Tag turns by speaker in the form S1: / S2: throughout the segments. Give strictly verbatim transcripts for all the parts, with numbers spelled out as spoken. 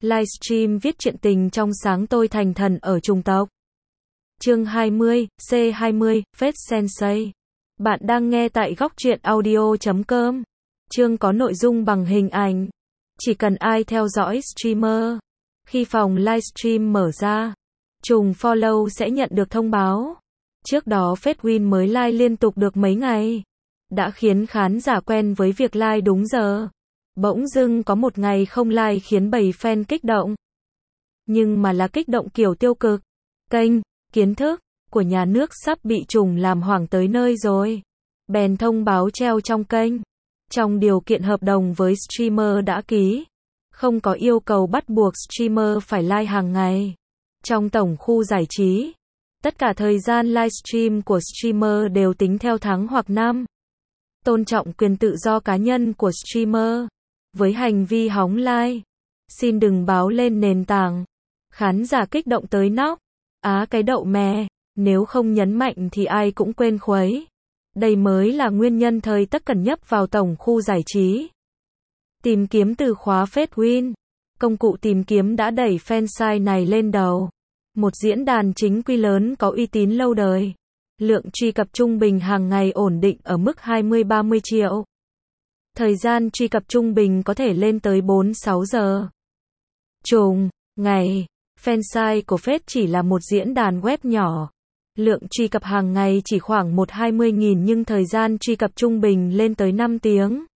S1: Livestream viết truyện tình trong sáng tôi thành thần ở chủng tộc. Chương hai mươi, C hai mươi, Fate Sensei. Bạn đang nghe tại góc truyện audio chấm com. Chương có nội dung bằng hình ảnh. Chỉ cần ai theo dõi streamer, khi phòng livestream mở ra, trùng follow sẽ nhận được thông báo. Trước đó Fedwin mới live liên tục được mấy ngày, đã khiến khán giả quen với việc live đúng giờ. Bỗng dưng có một ngày không live khiến bầy fan kích động. Nhưng mà là kích động kiểu tiêu cực. Kênh, kiến thức của nhà nước sắp bị trùng làm hoảng tới nơi rồi. Bèn thông báo treo trong kênh. Trong điều kiện hợp đồng với streamer đã ký, không có yêu cầu bắt buộc streamer phải live hàng ngày. Trong tổng khu giải trí, tất cả thời gian livestream của streamer đều tính theo tháng hoặc năm. Tôn trọng quyền tự do cá nhân của streamer. Với hành vi hóng live, xin đừng báo lên nền tảng. Khán giả kích động tới nóc. Á cái đậu mè, nếu không nhấn mạnh thì ai cũng quên khuấy. Đây mới là nguyên nhân thời tất cần nhấp vào tổng khu giải trí. Tìm kiếm từ khóa Fedwin. Công cụ tìm kiếm đã đẩy fansite này lên đầu. Một diễn đàn chính quy lớn có uy tín lâu đời. Lượng truy cập trung bình hàng ngày ổn định ở mức hai mươi đến ba mươi triệu. Thời gian truy cập trung bình có thể lên tới bốn đến sáu giờ. Trùng, ngày, fansite của Fed chỉ là một diễn đàn web nhỏ. Lượng truy cập hàng ngày chỉ khoảng một đến hai mươi nghìn nhưng thời gian truy cập trung bình lên tới năm tiếng.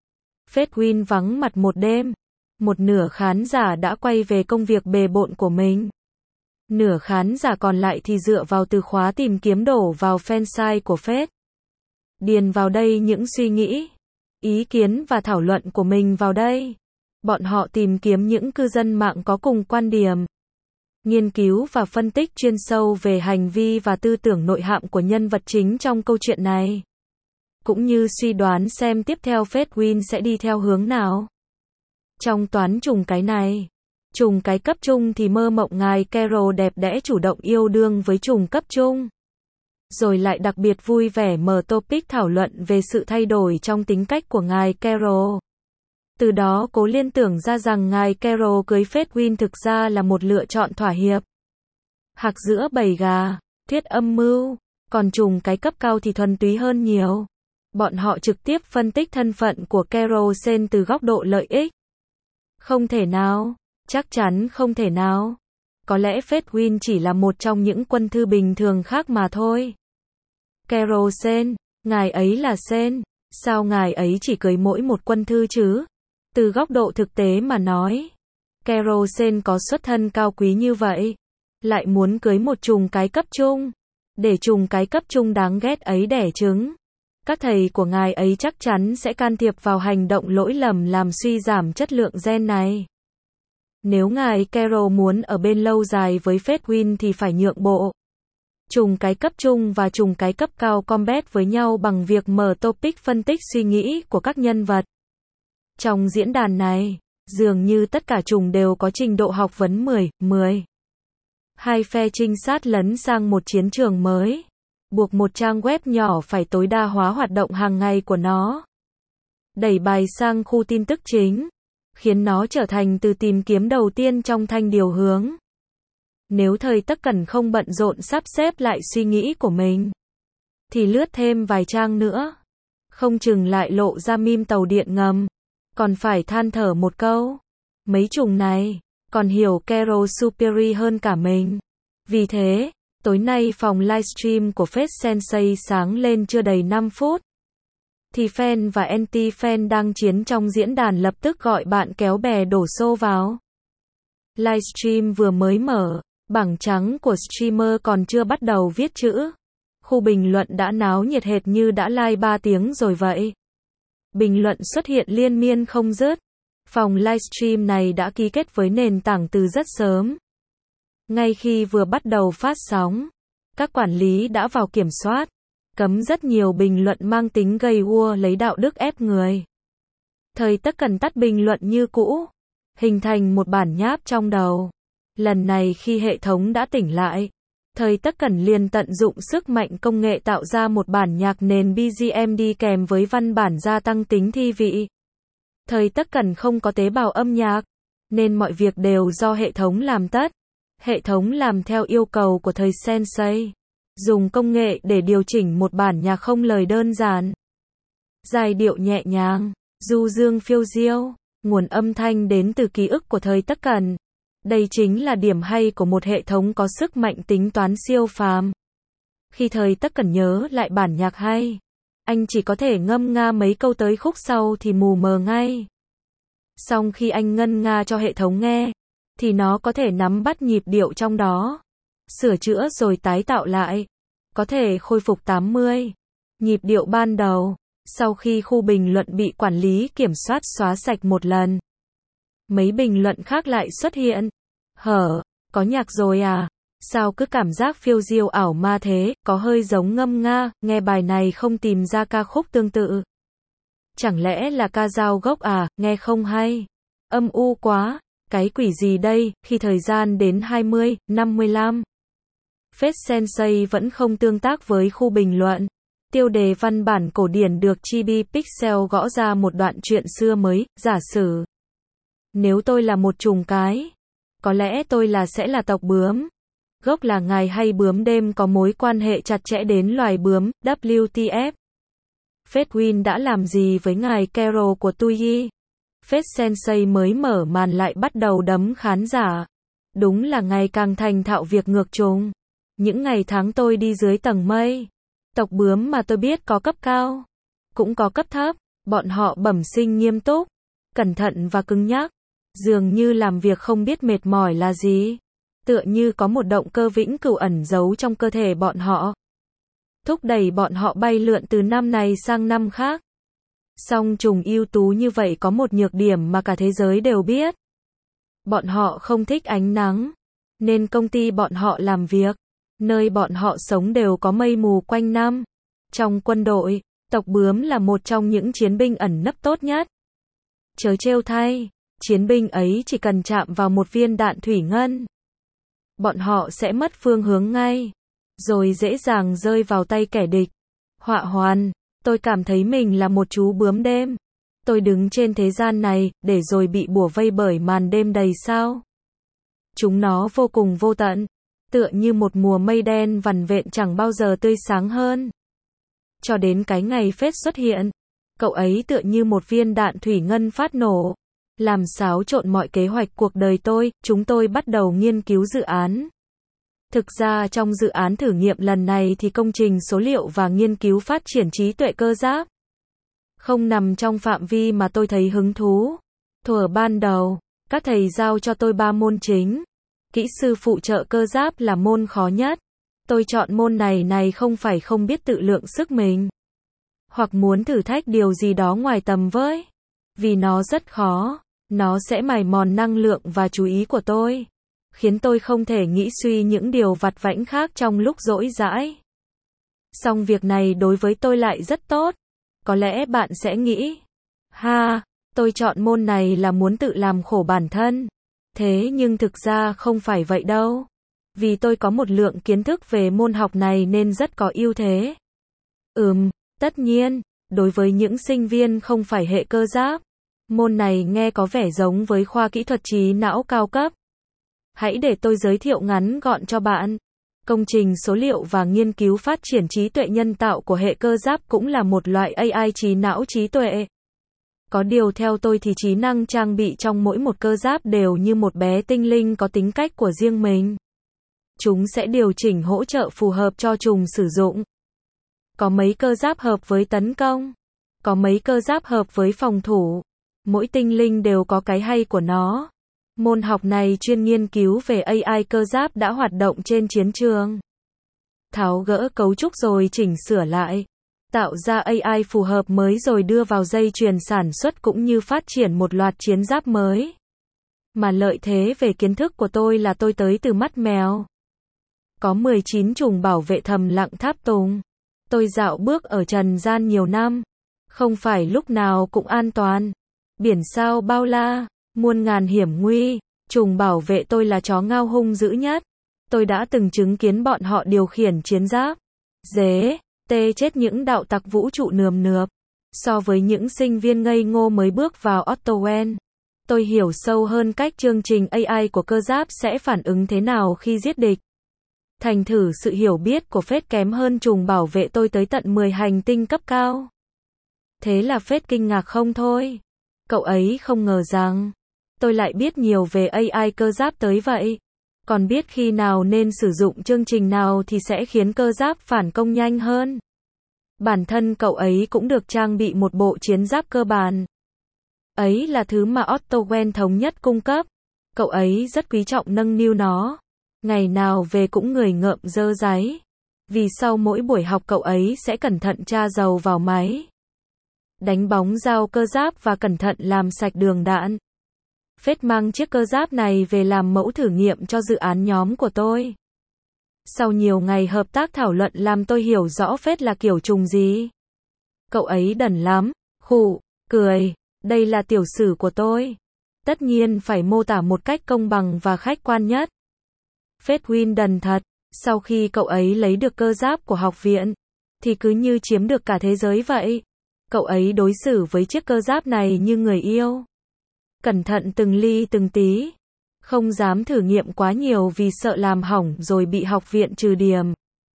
S1: Fedwin vắng mặt một đêm. Một nửa khán giả đã quay về công việc bề bộn của mình. Nửa khán giả còn lại thì dựa vào từ khóa tìm kiếm đổ vào fansite của Fed. Điền vào đây những suy nghĩ, ý kiến và thảo luận của mình vào đây. Bọn họ tìm kiếm những cư dân mạng có cùng quan điểm. Nghiên cứu và phân tích chuyên sâu về hành vi và tư tưởng nội hàm của nhân vật chính trong câu chuyện này. Cũng như suy đoán xem tiếp theo Fedwin sẽ đi theo hướng nào. Trong toán trùng cái này, trùng cái cấp trung thì mơ mộng ngài Carol đẹp đẽ chủ động yêu đương với trùng cấp trung. Rồi lại đặc biệt vui vẻ mở topic thảo luận về sự thay đổi trong tính cách của ngài Carol. Từ đó cố liên tưởng ra rằng ngài Carol cưới Fedwin thực ra là một lựa chọn thỏa hiệp. Hạc giữa bầy gà, thuyết âm mưu, còn trùng cái cấp cao thì thuần túy hơn nhiều. Bọn họ trực tiếp phân tích thân phận của Carol Sen từ góc độ lợi ích. Không thể nào, chắc chắn không thể nào. Có lẽ Fedwin chỉ là một trong những quân thư bình thường khác mà thôi. Carol Sen, ngài ấy là Sen, sao ngài ấy chỉ cưới mỗi một quân thư chứ? Từ góc độ thực tế mà nói, Carol Sen có xuất thân cao quý như vậy, lại muốn cưới một trùng cái cấp trung, để trùng cái cấp trung đáng ghét ấy đẻ trứng. Các thầy của ngài ấy chắc chắn sẽ can thiệp vào hành động lỗi lầm làm suy giảm chất lượng gen này. Nếu ngài Carol muốn ở bên lâu dài với Fedwin thì phải nhượng bộ. Trùng cái cấp trung và trùng cái cấp cao combat với nhau bằng việc mở topic phân tích suy nghĩ của các nhân vật. Trong diễn đàn này, dường như tất cả trùng đều có trình độ học vấn mười, mười. Hai phe trinh sát lấn sang một chiến trường mới, buộc một trang web nhỏ phải tối đa hóa hoạt động hàng ngày của nó. Đẩy bài sang khu tin tức chính, khiến nó trở thành từ tìm kiếm đầu tiên trong thanh điều hướng. Nếu thời tất cần không bận rộn sắp xếp lại suy nghĩ của mình, thì lướt thêm vài trang nữa, không chừng lại lộ ra meme tàu điện ngầm, còn phải than thở một câu. Mấy trùng này, còn hiểu Carol superior hơn cả mình. Vì thế, tối nay phòng livestream của Fate Sensei sáng lên chưa đầy năm phút. Thì fan và anti-fan đang chiến trong diễn đàn lập tức gọi bạn kéo bè đổ xô vào. Livestream vừa mới mở, bảng trắng của streamer còn chưa bắt đầu viết chữ. Khu bình luận đã náo nhiệt hệt như đã live ba tiếng rồi vậy. Bình luận xuất hiện liên miên không dứt. Phòng livestream này đã ký kết với nền tảng từ rất sớm. Ngay khi vừa bắt đầu phát sóng, các quản lý đã vào kiểm soát, cấm rất nhiều bình luận mang tính gây gua lấy đạo đức ép người. Thời tất cần tắt bình luận như cũ, hình thành một bản nháp trong đầu. Lần này khi hệ thống đã tỉnh lại, thời tất cần liền tận dụng sức mạnh công nghệ tạo ra một bản nhạc nền bê giê em đi kèm với văn bản gia tăng tính thi vị. Thời tất cần không có tế bào âm nhạc, Nên mọi việc đều do hệ thống làm tất. Hệ thống làm theo yêu cầu của thầy Sensei. Dùng công nghệ để điều chỉnh một bản nhạc không lời đơn giản. Giai điệu nhẹ nhàng, du dương phiêu diêu, nguồn âm thanh đến từ ký ức của thời Tất Cẩn. Đây chính là điểm hay của một hệ thống có sức mạnh tính toán siêu phàm. Khi thời Tất Cẩn nhớ lại bản nhạc hay, anh chỉ có thể ngâm nga mấy câu tới khúc sau thì mù mờ ngay. Song khi anh ngân nga cho hệ thống nghe, thì nó có thể nắm bắt nhịp điệu trong đó, sửa chữa rồi tái tạo lại, có thể khôi phục tám mươi nhịp điệu ban đầu. Sau khi khu bình luận bị quản lý kiểm soát xóa sạch một lần, mấy bình luận khác lại xuất hiện. Hở, có nhạc rồi à? Sao cứ cảm giác phiêu diêu ảo ma thế, có hơi giống ngâm nga, nghe bài này không tìm ra ca khúc tương tự. Chẳng lẽ là ca dao gốc à, nghe không hay. Âm u quá, cái quỷ gì đây, khi thời gian đến hai mươi, năm mươi lăm. Phết Sensei vẫn không tương tác với khu bình luận. Tiêu đề văn bản cổ điển được Chibi Pixel gõ ra một đoạn chuyện xưa mới, giả sử. Nếu tôi là một trùng cái, có lẽ tôi là sẽ là tộc bướm. Gốc là ngày hay bướm đêm có mối quan hệ chặt chẽ đến loài bướm, W T F. Phết Win đã làm gì với ngài Carol của Tuyi? Phết Sensei mới mở màn lại bắt đầu đấm khán giả. Đúng là ngày càng thành thạo việc ngược trùng. Những ngày tháng tôi đi dưới tầng mây. Tộc bướm mà tôi biết có cấp cao, cũng có cấp thấp. Bọn họ bẩm sinh nghiêm túc, cẩn thận và cứng nhắc. Dường như làm việc không biết mệt mỏi là gì. Tựa như có một động cơ vĩnh cửu ẩn giấu trong cơ thể bọn họ, thúc đẩy bọn họ bay lượn từ năm này sang năm khác. Song trùng ưu tú như vậy có một nhược điểm mà cả thế giới đều biết. Bọn họ không thích ánh nắng, nên công ty bọn họ làm việc, nơi bọn họ sống đều có mây mù quanh năm. Trong quân đội, tộc bướm là một trong những chiến binh ẩn nấp tốt nhất. Chớ trêu thay, chiến binh ấy chỉ cần chạm vào một viên đạn thủy ngân, bọn họ sẽ mất phương hướng ngay, rồi dễ dàng rơi vào tay kẻ địch. Họa hoàn, tôi cảm thấy mình là một chú bướm đêm. Tôi đứng trên thế gian này, để rồi bị bủa vây bởi màn đêm đầy sao. Chúng nó vô cùng vô tận, tựa như một mùa mây đen vằn vện chẳng bao giờ tươi sáng hơn. Cho đến cái ngày Phết xuất hiện, cậu ấy tựa như một viên đạn thủy ngân phát nổ, làm xáo trộn mọi kế hoạch cuộc đời tôi. Chúng tôi bắt đầu nghiên cứu dự án. Thực ra trong dự án thử nghiệm lần này thì công trình số liệu và nghiên cứu phát triển trí tuệ cơ giáp không nằm trong phạm vi mà tôi thấy hứng thú. Thuở ban đầu, các thầy giao cho tôi ba môn chính. Kỹ sư phụ trợ cơ giáp là môn khó nhất. Tôi chọn môn này này không phải không biết tự lượng sức mình, hoặc muốn thử thách điều gì đó ngoài tầm với. Vì nó rất khó, nó sẽ mài mòn năng lượng và chú ý của tôi, khiến tôi không thể nghĩ suy những điều vặt vãnh khác trong lúc rỗi rãi. Song việc này đối với tôi lại rất tốt. Có lẽ bạn sẽ nghĩ, ha, tôi chọn môn này là muốn tự làm khổ bản thân. Thế nhưng thực ra không phải vậy đâu. Vì tôi có một lượng kiến thức về môn học này nên rất có ưu thế. Ừm, tất nhiên, đối với những sinh viên không phải hệ cơ giáp, môn này nghe có vẻ giống với khoa kỹ thuật trí não cao cấp. Hãy để tôi giới thiệu ngắn gọn cho bạn. Công trình số liệu và nghiên cứu phát triển trí tuệ nhân tạo của hệ cơ giáp cũng là một loại A I trí não trí tuệ. Có điều theo tôi thì trí năng trang bị trong mỗi một cơ giáp đều như một bé tinh linh có tính cách của riêng mình. Chúng sẽ điều chỉnh hỗ trợ phù hợp cho trùng sử dụng. Có mấy cơ giáp hợp với tấn công, có mấy cơ giáp hợp với phòng thủ. Mỗi tinh linh đều có cái hay của nó. Môn học này chuyên nghiên cứu về A I cơ giáp đã hoạt động trên chiến trường. Tháo gỡ cấu trúc rồi chỉnh sửa lại, tạo ra A I phù hợp mới rồi đưa vào dây chuyền sản xuất cũng như phát triển một loạt chiến giáp mới. Mà lợi thế về kiến thức của tôi là tôi tới từ mắt mèo. Có mười chín trùng bảo vệ thầm lặng tháp tùng. Tôi dạo bước ở trần gian nhiều năm. Không phải lúc nào cũng an toàn. Biển sao bao la, muôn ngàn hiểm nguy. Trùng bảo vệ tôi là chó ngao hung dữ nhất. Tôi đã từng chứng kiến bọn họ điều khiển chiến giáp, dế, tê chết những đạo tặc vũ trụ nườm nượp. So với những sinh viên ngây ngô mới bước vào Ottowen, Tôi hiểu sâu hơn cách chương trình a i của cơ giáp sẽ phản ứng thế nào khi giết địch. Thành thử sự hiểu biết của Phết kém hơn trùng bảo vệ tôi tới tận mười hành tinh cấp cao. Thế là Phết kinh ngạc không thôi. Cậu ấy không ngờ rằng tôi lại biết nhiều về a i cơ giáp tới vậy. Còn biết khi nào nên sử dụng chương trình nào thì sẽ khiến cơ giáp phản công nhanh hơn. Bản thân cậu ấy cũng được trang bị một bộ chiến giáp cơ bản. Ấy là thứ mà Ottowen thống nhất cung cấp. Cậu ấy rất quý trọng nâng niu nó. Ngày nào về cũng người ngợm dơ dáy. Vì sau mỗi buổi học cậu ấy sẽ cẩn thận tra dầu vào máy. Đánh bóng dao cơ giáp và cẩn thận làm sạch đường đạn. Phết mang chiếc cơ giáp này về làm mẫu thử nghiệm cho dự án nhóm của tôi. Sau nhiều ngày hợp tác thảo luận làm tôi hiểu rõ Phết là kiểu trùng gì. Cậu ấy đần lắm, khụ, cười, đây là tiểu sử của tôi. Tất nhiên phải mô tả một cách công bằng và khách quan nhất. Phết Win đần thật, sau khi cậu ấy lấy được cơ giáp của học viện, thì cứ như chiếm được cả thế giới vậy. Cậu ấy đối xử với chiếc cơ giáp này như người yêu. Cẩn thận từng ly từng tí. Không dám thử nghiệm quá nhiều vì sợ làm hỏng rồi bị học viện trừ điểm.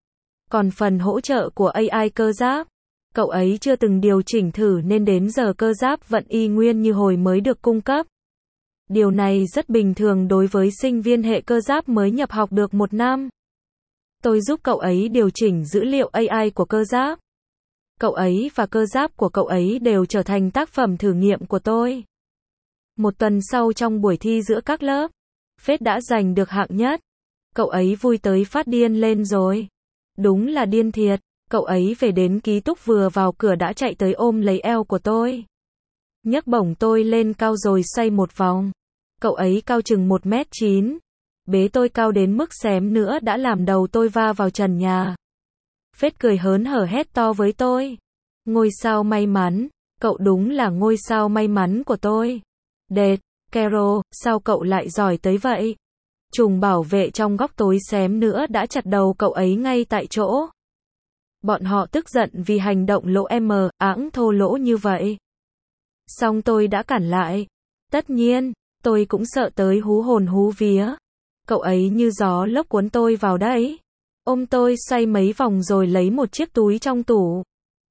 S1: Còn phần hỗ trợ của a i cơ giáp, cậu ấy chưa từng điều chỉnh thử nên đến giờ cơ giáp vẫn y nguyên như hồi mới được cung cấp. Điều này rất bình thường đối với sinh viên hệ cơ giáp mới nhập học được một năm. Tôi giúp cậu ấy điều chỉnh dữ liệu a i của cơ giáp. Cậu ấy và cơ giáp của cậu ấy đều trở thành tác phẩm thử nghiệm của tôi. Một tuần sau trong buổi thi giữa các lớp, Phết đã giành được hạng nhất. Cậu ấy vui tới phát điên lên rồi. Đúng là điên thiệt. Cậu ấy về đến ký túc vừa vào cửa đã chạy tới ôm lấy eo của tôi. Nhấc bổng tôi lên cao rồi xoay một vòng. Cậu ấy cao chừng một mét chín. Bế tôi cao đến mức xém nữa đã làm đầu tôi va vào trần nhà. Phết cười hớn hở hét to với tôi. Ngôi sao may mắn, cậu đúng là ngôi sao may mắn của tôi. Đệt, Carol, sao cậu lại giỏi tới vậy? Trùng bảo vệ trong góc tối xém nữa đã chặt đầu cậu ấy ngay tại chỗ. Bọn họ tức giận vì hành động lỗ M, ẵng thô lỗ như vậy. Xong tôi đã cản lại. Tất nhiên, tôi cũng sợ tới hú hồn hú vía. Cậu ấy như gió lốc cuốn tôi vào đấy. Ôm tôi xoay mấy vòng rồi lấy một chiếc túi trong tủ.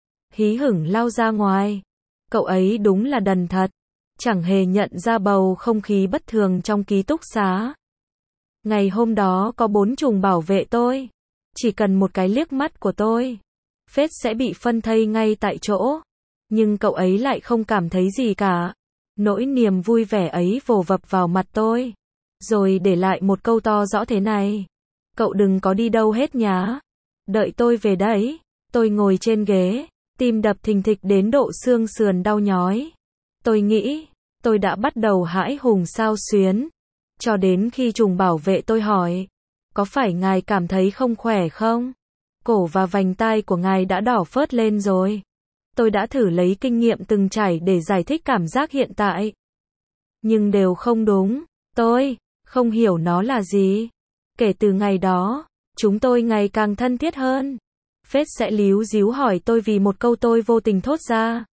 S1: Hí hửng lao ra ngoài. Cậu ấy đúng là đần thật. Chẳng hề nhận ra bầu không khí bất thường trong ký túc xá. Ngày hôm đó có bốn trùng bảo vệ tôi. Chỉ cần một cái liếc mắt của tôi, Phết sẽ bị phân thây ngay tại chỗ. Nhưng cậu ấy lại không cảm thấy gì cả. Nỗi niềm vui vẻ ấy vồ vập vào mặt tôi. Rồi để lại một câu to rõ thế này. Cậu đừng có đi đâu hết nhá. Đợi tôi về đấy. Tôi ngồi trên ghế, tim đập thình thịch đến độ xương sườn đau nhói. Tôi nghĩ, tôi đã bắt đầu hãi hùng xao xuyến. Cho đến khi trùng bảo vệ tôi hỏi, có phải ngài cảm thấy không khỏe không? Cổ và vành tai của ngài đã đỏ phớt lên rồi. Tôi đã thử lấy kinh nghiệm từng trải để giải thích cảm giác hiện tại. Nhưng đều không đúng. Tôi không hiểu nó là gì. Kể từ ngày đó, chúng tôi ngày càng thân thiết hơn. Phết sẽ líu díu hỏi tôi vì một câu tôi vô tình thốt ra.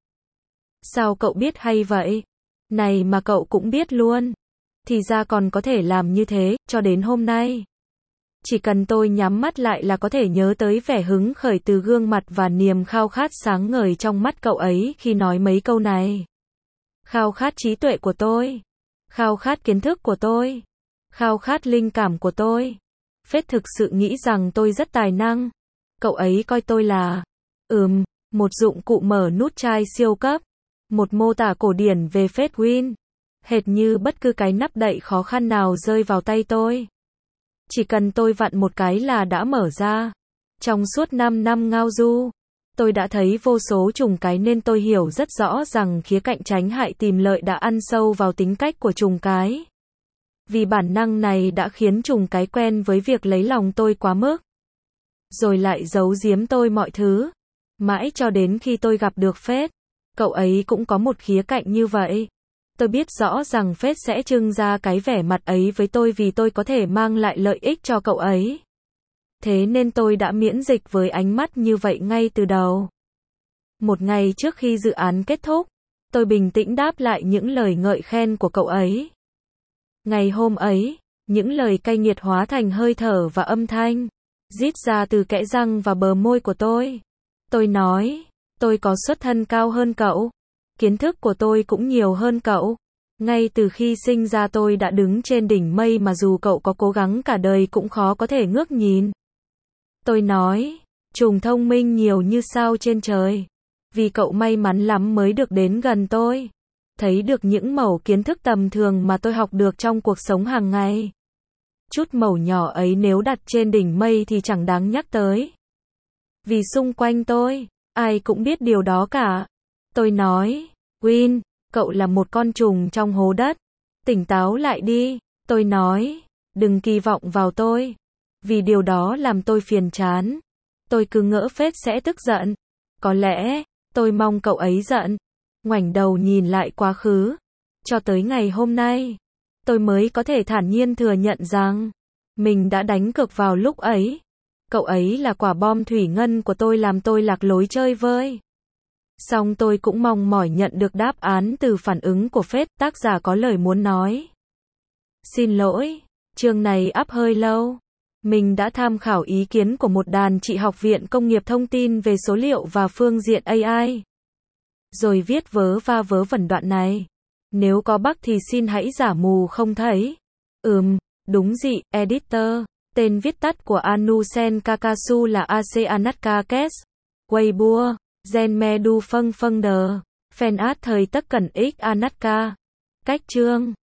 S1: Sao cậu biết hay vậy? Này mà cậu cũng biết luôn. Thì ra còn có thể làm như thế, cho đến hôm nay. Chỉ cần tôi nhắm mắt lại là có thể nhớ tới vẻ hứng khởi từ gương mặt và niềm khao khát sáng ngời trong mắt cậu ấy khi nói mấy câu này. Khao khát trí tuệ của tôi. Khao khát kiến thức của tôi. Khao khát linh cảm của tôi. Phết thực sự nghĩ rằng tôi rất tài năng. Cậu ấy coi tôi là, ừm, một dụng cụ mở nút chai siêu cấp. Một mô tả cổ điển về Phết Win. Hệt như bất cứ cái nắp đậy khó khăn nào rơi vào tay tôi. Chỉ cần tôi vặn một cái là đã mở ra. Trong suốt năm năm ngao du, tôi đã thấy vô số trùng cái nên tôi hiểu rất rõ rằng khía cạnh tránh hại tìm lợi đã ăn sâu vào tính cách của trùng cái. Vì bản năng này đã khiến trùng cái quen với việc lấy lòng tôi quá mức. Rồi lại giấu giếm tôi mọi thứ. Mãi cho đến khi tôi gặp được Phết. Cậu ấy cũng có một khía cạnh như vậy. Tôi biết rõ rằng Phết sẽ trưng ra cái vẻ mặt ấy với tôi vì tôi có thể mang lại lợi ích cho cậu ấy. Thế nên tôi đã miễn dịch với ánh mắt như vậy ngay từ đầu. Một ngày trước khi dự án kết thúc, Tôi bình tĩnh đáp lại những lời ngợi khen của cậu ấy. Ngày hôm ấy, những lời cay nghiệt hóa thành hơi thở và âm thanh, rít ra từ kẽ răng và bờ môi của tôi. Tôi nói, tôi có xuất thân cao hơn cậu. Kiến thức của tôi cũng nhiều hơn cậu. Ngay từ khi sinh ra tôi đã đứng trên đỉnh mây mà dù cậu có cố gắng cả đời cũng khó có thể ngước nhìn. Tôi nói, trùng thông minh nhiều như sao trên trời. Vì cậu may mắn lắm mới được đến gần tôi. Thấy được những mẩu kiến thức tầm thường mà tôi học được trong cuộc sống hàng ngày. Chút mẩu nhỏ ấy nếu đặt trên đỉnh mây thì chẳng đáng nhắc tới. Vì xung quanh tôi, ai cũng biết điều đó cả. Tôi nói, Win, cậu là một con trùng trong hố đất. Tỉnh táo lại đi. Tôi nói, đừng kỳ vọng vào tôi. Vì điều đó làm tôi phiền chán. Tôi cứ ngỡ Phết sẽ tức giận. Có lẽ, tôi mong cậu ấy giận. Ngoảnh đầu nhìn lại quá khứ. Cho tới ngày hôm nay, tôi mới có thể thản nhiên thừa nhận rằng, mình đã đánh cược vào lúc ấy. Cậu ấy là quả bom thủy ngân của tôi làm tôi lạc lối chơi vơi. Song tôi cũng mong mỏi nhận được đáp án từ phản ứng của Phết, tác giả có lời muốn nói. Xin lỗi, chương này up hơi lâu. Mình đã tham khảo ý kiến của một đàn chị Học viện Công nghiệp Thông tin về số liệu và phương diện a i. Rồi viết vớ va vớ vẩn đoạn này. Nếu có bug thì xin hãy giả mù không thấy. Ừm, đúng dị, editor. Tên viết tắt của Anusen Kakasu là Aseanatka Kes. Weibo, Zenme Du Phân Phân Đờ. Fan art thời tất cẩn x Anatka. Cách chương.